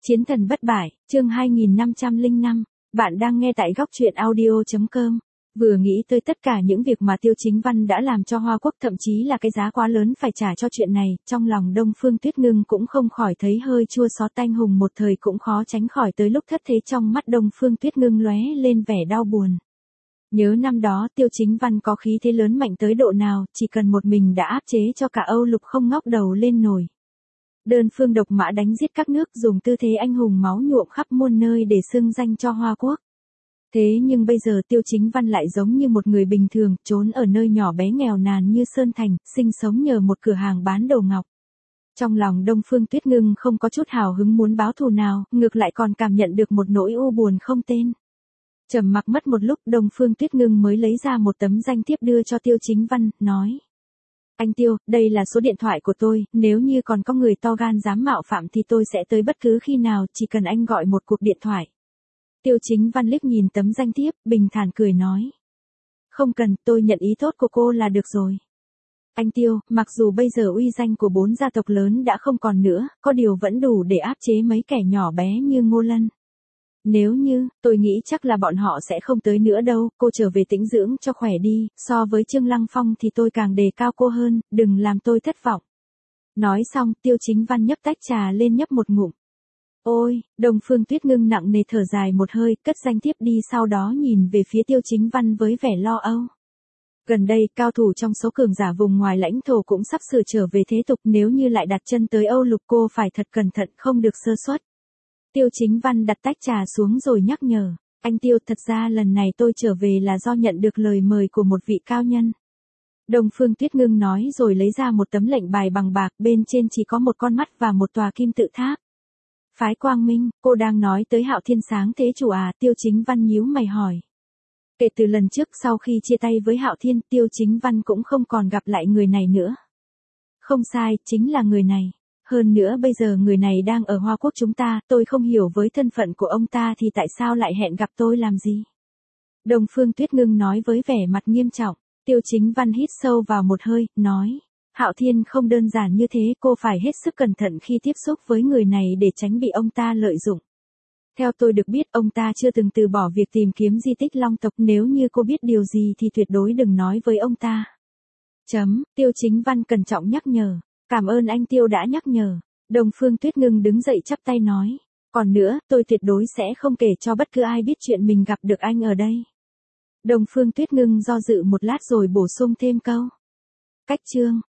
Chiến thần bất bại, chương 2505, bạn đang nghe tại góc truyện audio.com. Vừa nghĩ tới tất cả những việc mà Tiêu Chính Văn đã làm cho Hoa Quốc, thậm chí là cái giá quá lớn phải trả cho chuyện này, trong lòng Đông Phương Tuyết Ngưng cũng không khỏi thấy hơi chua xót. Tanh Hùng một thời cũng khó tránh khỏi tới lúc thất thế, trong mắt Đông Phương Tuyết Ngưng lóe lên vẻ đau buồn. Nhớ năm đó Tiêu Chính Văn có khí thế lớn mạnh tới độ nào, chỉ cần một mình đã áp chế cho cả Âu Lục không ngóc đầu lên nổi. Đơn phương độc mã đánh giết các nước, dùng tư thế anh hùng máu nhuộm khắp muôn nơi để xưng danh cho Hoa Quốc. Thế nhưng bây giờ Tiêu Chính Văn lại giống như một người bình thường, trốn ở nơi nhỏ bé nghèo nàn như Sơn Thành, sinh sống nhờ một cửa hàng bán đồ ngọc. Trong lòng Đông Phương Tuyết Ngưng không có chút hào hứng muốn báo thù nào, ngược lại còn cảm nhận được một nỗi u buồn không tên. Trầm mặc mất một lúc, Đông Phương Tuyết Ngưng mới lấy ra một tấm danh thiếp đưa cho Tiêu Chính Văn, nói: "Anh Tiêu, đây là số điện thoại của tôi, nếu như còn có người to gan dám mạo phạm thì tôi sẽ tới bất cứ khi nào, chỉ cần anh gọi một cuộc điện thoại." Tiêu Chính Văn liếc nhìn tấm danh thiếp, bình thản cười nói: "Không cần, tôi nhận ý tốt của cô là được rồi. Anh Tiêu, mặc dù bây giờ uy danh của 4 gia tộc lớn đã không còn nữa, có điều vẫn đủ để áp chế mấy kẻ nhỏ bé như Ngô Lân. Nếu như, tôi nghĩ chắc là bọn họ sẽ không tới nữa đâu, cô trở về tĩnh dưỡng cho khỏe đi, so với Trương Lăng Phong thì tôi càng đề cao cô hơn, đừng làm tôi thất vọng." Nói xong, Tiêu Chính Văn nhấp tách trà lên nhấp một ngụm. Ôi, Đông Phương Tuyết Ngưng nặng nề thở dài một hơi, cất danh thiếp đi, sau đó nhìn về phía Tiêu Chính Văn với vẻ lo âu. Gần đây, cao thủ trong số cường giả vùng ngoài lãnh thổ cũng sắp sửa trở về thế tục, nếu như lại đặt chân tới Âu Lục cô phải thật cẩn thận, không được sơ suất. Tiêu Chính Văn đặt tách trà xuống rồi nhắc nhở: "Anh Tiêu, thật ra lần này tôi trở về là do nhận được lời mời của một vị cao nhân." Đông Phương Tuyết Ngưng nói rồi lấy ra một tấm lệnh bài bằng bạc, bên trên chỉ có một con mắt và một tòa kim tự tháp. "Phái Quang Minh, cô đang nói tới Hạo Thiên Sáng Thế Chủ à?" Tiêu Chính Văn nhíu mày hỏi. Kể từ lần trước sau khi chia tay với Hạo Thiên, Tiêu Chính Văn cũng không còn gặp lại người này nữa. "Không sai, chính là người này. Hơn nữa bây giờ người này đang ở Hoa Quốc chúng ta, tôi không hiểu với thân phận của ông ta thì tại sao lại hẹn gặp tôi làm gì?" Đông Phương Tuyết Ngưng nói với vẻ mặt nghiêm trọng. Tiêu Chính Văn hít sâu vào một hơi, nói: "Hạo Thiên không đơn giản như thế, cô phải hết sức cẩn thận khi tiếp xúc với người này để tránh bị ông ta lợi dụng. Theo tôi được biết, ông ta chưa từng từ bỏ việc tìm kiếm di tích Long tộc, nếu như cô biết điều gì thì tuyệt đối đừng nói với ông ta." Tiêu Chính Văn cẩn trọng nhắc nhở. "Cảm ơn anh Tiêu đã nhắc nhở." Đông Phương Tuyết Ngưng đứng dậy chắp tay nói: "Còn nữa, tôi tuyệt đối sẽ không kể cho bất cứ ai biết chuyện mình gặp được anh ở đây." Đông Phương Tuyết Ngưng do dự một lát rồi bổ sung thêm câu: "Cách chương."